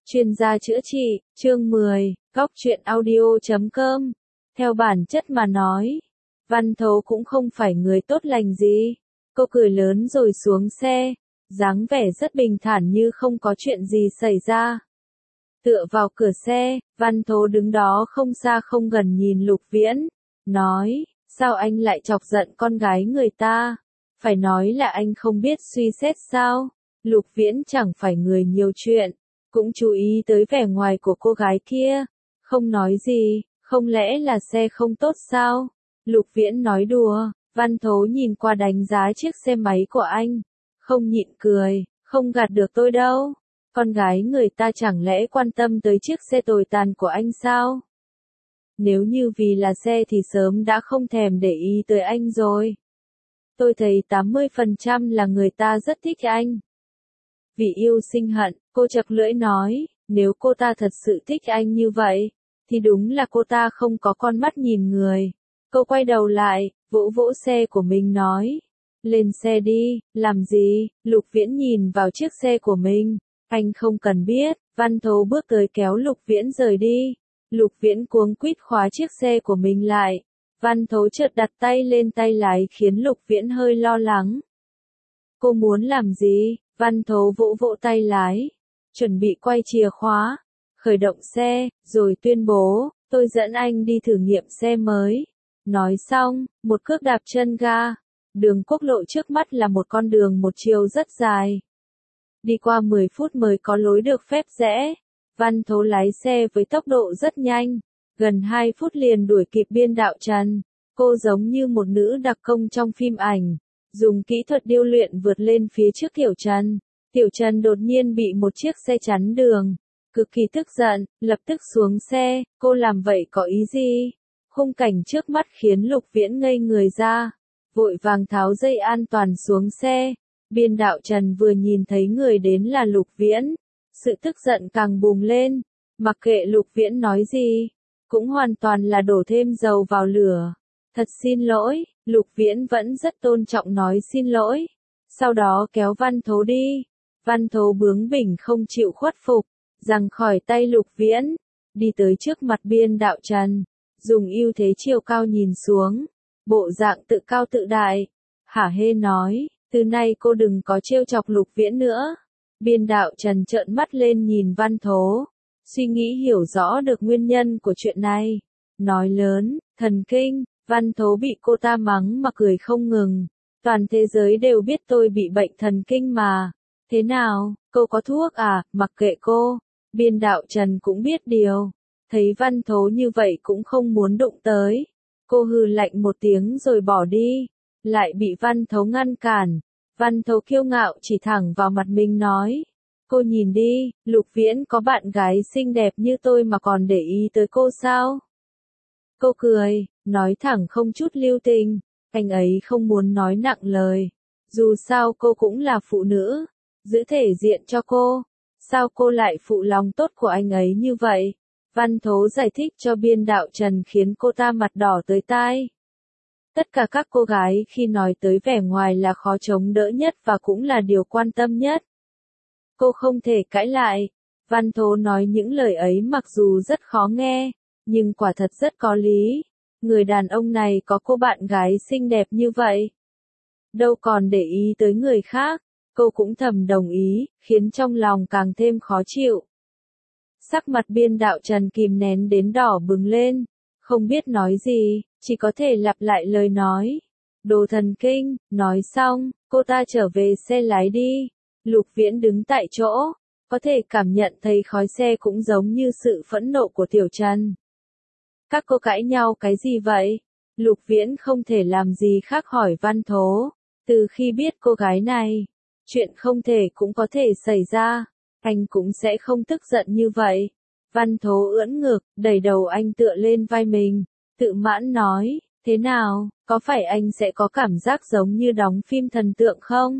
Chuyên gia chữa trị, chương 10, góc truyện audio.com. Theo bản chất mà nói, Văn Thấu cũng không phải người tốt lành gì. Cô cười lớn rồi xuống xe, dáng vẻ rất bình thản như không có chuyện gì xảy ra. Tựa vào cửa xe, Văn Thấu đứng đó không xa không gần nhìn Lục Viễn, nói, sao anh lại chọc giận con gái người ta? Phải nói là anh không biết suy xét sao? Lục Viễn chẳng phải người nhiều chuyện, cũng chú ý tới vẻ ngoài của cô gái kia, không nói gì, không lẽ là xe không tốt sao? Lục Viễn nói đùa. Văn Thấu nhìn qua đánh giá chiếc xe máy của anh, không nhịn cười, không gạt được tôi đâu. Con gái người ta chẳng lẽ quan tâm tới chiếc xe tồi tàn của anh sao? Nếu như vì là xe thì sớm đã không thèm để ý tới anh rồi. Tôi thấy 80% là người ta rất thích anh. Vì yêu sinh hận, cô chậc lưỡi nói, nếu cô ta thật sự thích anh như vậy, thì đúng là cô ta không có con mắt nhìn người. Cô quay đầu lại, vỗ vỗ xe của mình nói, lên xe đi, làm gì? Lục Viễn nhìn vào chiếc xe của mình, anh không cần biết. Văn Thấu bước tới kéo Lục Viễn rời đi. Lục Viễn cuống quýt khóa chiếc xe của mình lại. Văn Thấu chợt đặt tay lên tay lái khiến Lục Viễn hơi lo lắng. Cô muốn làm gì? Văn Thấu vỗ vỗ tay lái, chuẩn bị quay chìa khóa, khởi động xe, rồi tuyên bố, tôi dẫn anh đi thử nghiệm xe mới. Nói xong, một cước đạp chân ga. Đường quốc lộ trước mắt là một con đường một chiều rất dài. Đi qua 10 phút mới có lối được phép rẽ. Văn Thấu lái xe với tốc độ rất nhanh, gần 2 phút liền đuổi kịp biên đạo Trần. Cô giống như một nữ đặc công trong phim ảnh, dùng kỹ thuật điêu luyện vượt lên phía trước Tiểu Trần. Tiểu Trần đột nhiên bị một chiếc xe chắn đường, cực kỳ tức giận, lập tức xuống xe. Cô làm vậy có ý gì? Khung cảnh trước mắt khiến Lục Viễn ngây người ra, vội vàng tháo dây an toàn xuống xe. Biên đạo Trần vừa nhìn thấy người đến là Lục Viễn, sự tức giận càng bùng lên, mặc kệ Lục Viễn nói gì, cũng hoàn toàn là đổ thêm dầu vào lửa. Thật xin lỗi. Lục Viễn vẫn rất tôn trọng nói xin lỗi, sau đó kéo Văn Thấu đi. Văn Thấu bướng bỉnh không chịu khuất phục, giằng khỏi tay Lục Viễn, đi tới trước mặt biên đạo Trần, dùng ưu thế chiều cao nhìn xuống, bộ dạng tự cao tự đại, hả hê nói, từ nay cô đừng có trêu chọc Lục Viễn nữa. Biên đạo Trần trợn mắt lên nhìn Văn Thấu, suy nghĩ hiểu rõ được nguyên nhân của chuyện này, nói lớn, thần kinh. Văn Thấu bị cô ta mắng mà cười không ngừng. Toàn thế giới đều biết tôi bị bệnh thần kinh mà. Thế nào, cô có thuốc à? Mặc kệ cô. Biên đạo Trần cũng biết điều. Thấy Văn Thấu như vậy cũng không muốn đụng tới. Cô hừ lạnh một tiếng rồi bỏ đi. Lại bị Văn Thấu ngăn cản. Văn Thấu kiêu ngạo chỉ thẳng vào mặt mình nói. Cô nhìn đi, Lục Viễn có bạn gái xinh đẹp như tôi mà còn để ý tới cô sao? Cô cười, nói thẳng không chút lưu tình, anh ấy không muốn nói nặng lời. Dù sao cô cũng là phụ nữ, giữ thể diện cho cô. Sao cô lại phụ lòng tốt của anh ấy như vậy? Văn Thấu giải thích cho biên đạo Trần khiến cô ta mặt đỏ tới tai. Tất cả các cô gái khi nói tới vẻ ngoài là khó chống đỡ nhất và cũng là điều quan tâm nhất. Cô không thể cãi lại. Văn Thấu nói những lời ấy mặc dù rất khó nghe, nhưng quả thật rất có lý. Người đàn ông này có cô bạn gái xinh đẹp như vậy, đâu còn để ý tới người khác. Cô cũng thầm đồng ý, khiến trong lòng càng thêm khó chịu. Sắc mặt biên đạo Trần kìm nén đến đỏ bừng lên, không biết nói gì, chỉ có thể lặp lại lời nói. Đồ thần kinh. Nói xong, cô ta trở về xe lái đi. Lục Viễn đứng tại chỗ, có thể cảm nhận thấy khói xe cũng giống như sự phẫn nộ của Tiểu Trần. Các cô cãi nhau cái gì vậy? Lục Viễn không thể làm gì khác hỏi Văn Thấu. Từ khi biết cô gái này, chuyện không thể cũng có thể xảy ra, anh cũng sẽ không tức giận như vậy. Văn Thấu ưỡn ngực, đẩy đầu anh tựa lên vai mình, tự mãn nói, thế nào, có phải anh sẽ có cảm giác giống như đóng phim thần tượng không?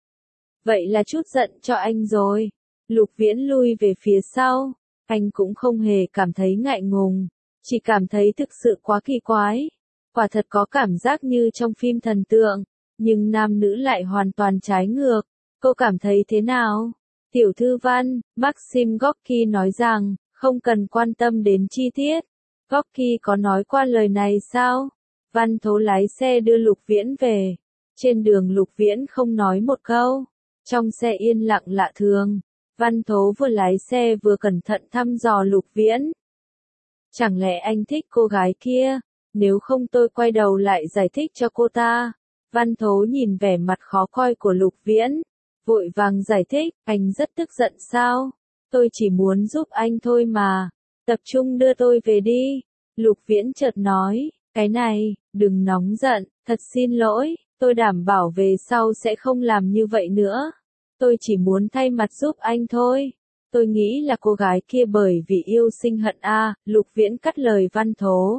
Vậy là chút giận cho anh rồi. Lục Viễn lui về phía sau, anh cũng không hề cảm thấy ngại ngùng, chỉ cảm thấy thực sự quá kỳ quái. Quả thật có cảm giác như trong phim thần tượng, nhưng nam nữ lại hoàn toàn trái ngược. Cô cảm thấy thế nào? Tiểu thư Văn, Maxim Gorky nói rằng, không cần quan tâm đến chi tiết. Gorky có nói qua lời này sao? Văn Thố lái xe đưa Lục Viễn về. Trên đường Lục Viễn không nói một câu. Trong xe yên lặng lạ thường. Văn Thố vừa lái xe vừa cẩn thận thăm dò Lục Viễn. Chẳng lẽ anh thích cô gái kia? Nếu không tôi quay đầu lại giải thích cho cô ta. Văn Thố nhìn vẻ mặt khó coi của Lục Viễn. Vội vàng giải thích, anh rất tức giận sao? Tôi chỉ muốn giúp anh thôi mà. Tập trung đưa tôi về đi. Lục Viễn chợt nói, cái này, đừng nóng giận, thật xin lỗi, tôi đảm bảo về sau sẽ không làm như vậy nữa. Tôi chỉ muốn thay mặt giúp anh thôi. Tôi nghĩ là cô gái kia bởi vì yêu sinh hận Lục Viễn cắt lời Văn Thố.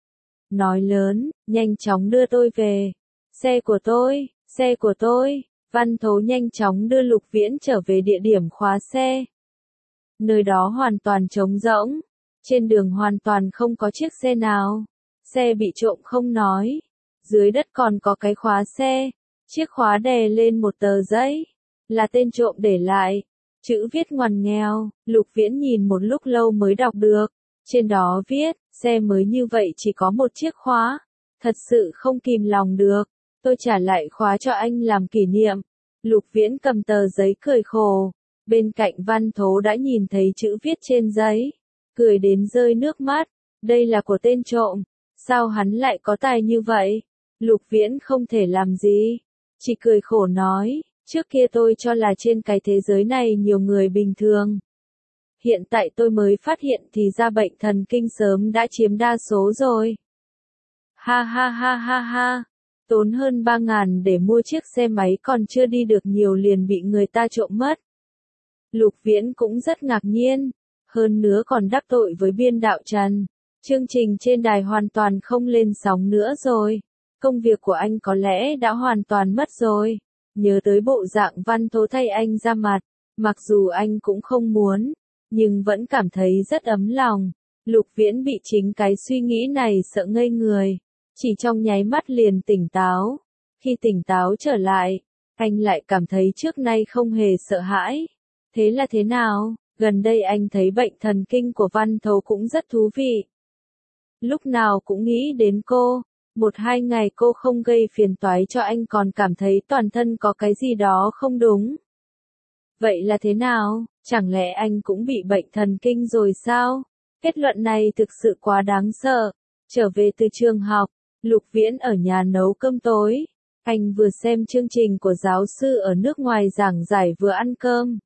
Nói lớn, nhanh chóng đưa tôi về. Xe của tôi, xe của tôi. Văn Thố nhanh chóng đưa Lục Viễn trở về địa điểm khóa xe. Nơi đó hoàn toàn trống rỗng. Trên đường hoàn toàn không có chiếc xe nào. Xe bị trộm không nói. Dưới đất còn có cái khóa xe. Chiếc khóa đè lên một tờ giấy. Là tên trộm để lại. Chữ viết ngoằn nghèo. Lục Viễn nhìn một lúc lâu mới đọc được. Trên đó viết, xe mới như vậy chỉ có một chiếc khóa. Thật sự không kìm lòng được. Tôi trả lại khóa cho anh làm kỷ niệm. Lục Viễn cầm tờ giấy cười khổ. Bên cạnh Văn Thố đã nhìn thấy chữ viết trên giấy. Cười đến rơi nước mắt. Đây là của tên trộm. Sao hắn lại có tài như vậy? Lục Viễn không thể làm gì. Chỉ cười khổ nói. Trước kia tôi cho là trên cái thế giới này nhiều người bình thường. Hiện tại tôi mới phát hiện thì ra bệnh thần kinh sớm đã chiếm đa số rồi. Ha ha ha ha ha. Tốn hơn 3.000 để mua chiếc xe máy còn chưa đi được nhiều liền bị người ta trộm mất. Lục Viễn cũng rất ngạc nhiên. Hơn nữa còn đắc tội với biên đạo Trần. Chương trình trên đài hoàn toàn không lên sóng nữa rồi. Công việc của anh có lẽ đã hoàn toàn mất rồi. Nhớ tới bộ dạng Văn Thố thay anh ra mặt. Mặc dù anh cũng không muốn. Nhưng vẫn cảm thấy rất ấm lòng. Lục Viễn bị chính cái suy nghĩ này sợ ngây người. Chỉ trong nháy mắt liền tỉnh táo. Khi tỉnh táo trở lại, anh lại cảm thấy trước nay không hề sợ hãi. Thế là thế nào? Gần đây anh thấy bệnh thần kinh của Văn Thố cũng rất thú vị. Lúc nào cũng nghĩ đến cô. 1-2 ngày cô không gây phiền toái cho anh còn cảm thấy toàn thân có cái gì đó không đúng. Vậy là thế nào? Chẳng lẽ anh cũng bị bệnh thần kinh rồi sao? Kết luận này thực sự quá đáng sợ. Trở về từ trường học, Lục Viễn ở nhà nấu cơm tối. Anh vừa xem chương trình của giáo sư ở nước ngoài giảng giải vừa ăn cơm.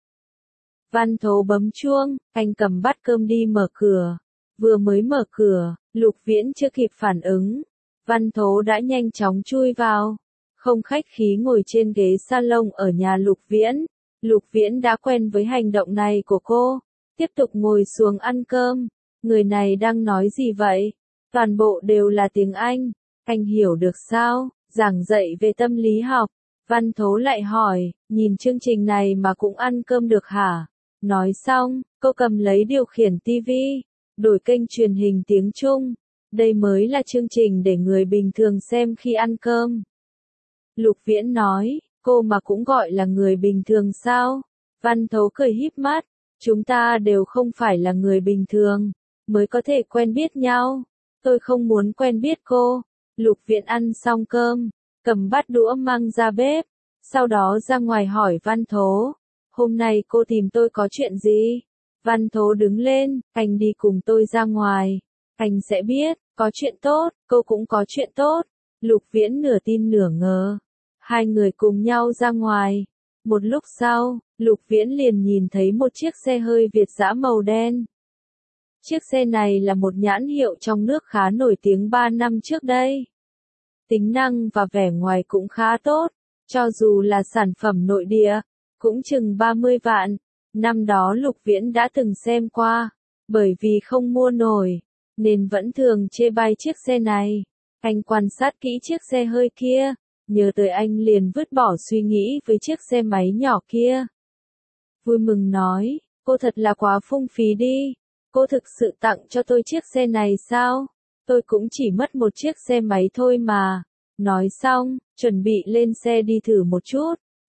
Văn Thố bấm chuông, anh cầm bát cơm đi mở cửa. Vừa mới mở cửa, Lục Viễn chưa kịp phản ứng. Văn Thố đã nhanh chóng chui vào. Không khách khí ngồi trên ghế salon ở nhà Lục Viễn. Lục Viễn đã quen với hành động này của cô. Tiếp tục ngồi xuống ăn cơm. Người này đang nói gì vậy? Toàn bộ đều là tiếng Anh. Anh hiểu được sao? Giảng dạy về tâm lý học. Văn Thố lại hỏi, nhìn chương trình này mà cũng ăn cơm được hả? Nói xong, cô cầm lấy điều khiển tivi, đổi kênh truyền hình tiếng Trung. Đây mới là chương trình để người bình thường xem khi ăn cơm. Lục Viễn nói, cô mà cũng gọi là người bình thường sao? Văn Thố cười híp mắt, chúng ta đều không phải là người bình thường, mới có thể quen biết nhau. Tôi không muốn quen biết cô. Lục Viễn ăn xong cơm, cầm bát đũa mang ra bếp, sau đó ra ngoài hỏi Văn Thố. Hôm nay cô tìm tôi có chuyện gì? Văn Thố đứng lên, anh đi cùng tôi ra ngoài. Anh sẽ biết, có chuyện tốt, cô cũng có chuyện tốt. Lục Viễn nửa tin nửa ngờ. Hai người cùng nhau ra ngoài. Một lúc sau, Lục Viễn liền nhìn thấy một chiếc xe hơi Việt dã màu đen. Chiếc xe này là một nhãn hiệu trong nước khá nổi tiếng 3 năm trước đây. Tính năng và vẻ ngoài cũng khá tốt, cho dù là sản phẩm nội địa, cũng chừng 30 vạn. Năm đó Lục Viễn đã từng xem qua, bởi vì không mua nổi, nên vẫn thường chê bai chiếc xe này. Anh quan sát kỹ chiếc xe hơi kia, nhớ tới anh liền vứt bỏ suy nghĩ với chiếc xe máy nhỏ kia. Vui mừng nói, cô thật là quá phung phí đi. Cô thực sự tặng cho tôi chiếc xe này sao? Tôi cũng chỉ mất một chiếc xe máy thôi mà. Nói xong, chuẩn bị lên xe đi thử một chút. Táp,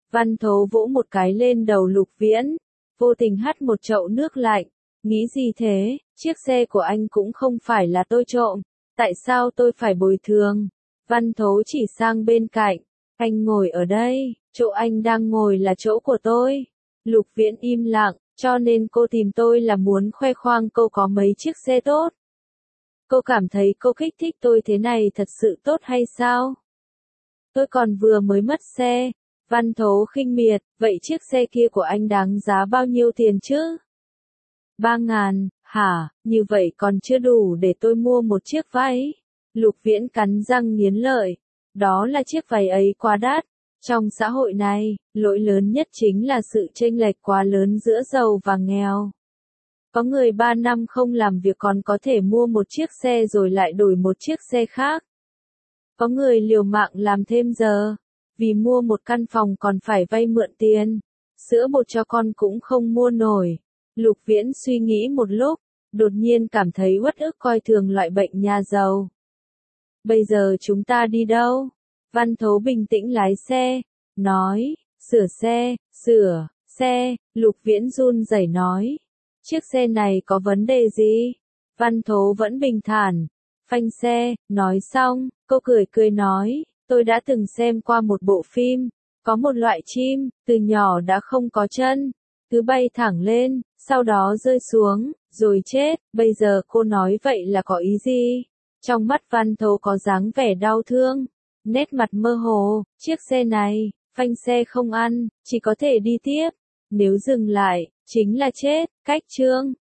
Văn Thố vỗ một cái lên đầu Lục Viễn, vô tình hắt một chậu nước lạnh. Nghĩ gì thế, chiếc xe của anh cũng không phải là tôi trộm, tại sao tôi phải bồi thường? Văn Thố chỉ sang bên cạnh, anh ngồi ở đây, chỗ anh đang ngồi là chỗ của tôi. Lục Viễn im lặng, cho nên cô tìm tôi là muốn khoe khoang cô có mấy chiếc xe tốt. Cô cảm thấy cô kích thích tôi thế này thật sự tốt hay sao? Tôi còn vừa mới mất xe. Văn Thố khinh miệt, vậy chiếc xe kia của anh đáng giá bao nhiêu tiền chứ? 3.000, hả, như vậy còn chưa đủ để tôi mua một chiếc váy. Lục Viễn cắn răng nghiến lợi, đó là chiếc váy ấy quá đắt. Trong xã hội này, lỗi lớn nhất chính là sự chênh lệch quá lớn giữa giàu và nghèo. Có người 3 năm không làm việc còn có thể mua một chiếc xe rồi lại đổi một chiếc xe khác. Có người liều mạng làm thêm giờ, vì mua một căn phòng còn phải vay mượn tiền. Sữa bột cho con cũng không mua nổi. Lục Viễn suy nghĩ một lúc, đột nhiên cảm thấy uất ức coi thường loại bệnh nhà giàu. Bây giờ chúng ta đi đâu? Văn Thố bình tĩnh lái xe, nói, sửa xe, Lục Viễn run rẩy nói. Chiếc xe này có vấn đề gì? Văn Thố vẫn bình thản, phanh xe, nói xong, cô cười nói, tôi đã từng xem qua một bộ phim, có một loại chim, từ nhỏ đã không có chân, cứ bay thẳng lên, sau đó rơi xuống, rồi chết, bây giờ cô nói vậy là có ý gì? Trong mắt Văn Thố có dáng vẻ đau thương, nét mặt mơ hồ, chiếc xe này, phanh xe không ăn, chỉ có thể đi tiếp, nếu dừng lại, chính là chết, cách chương.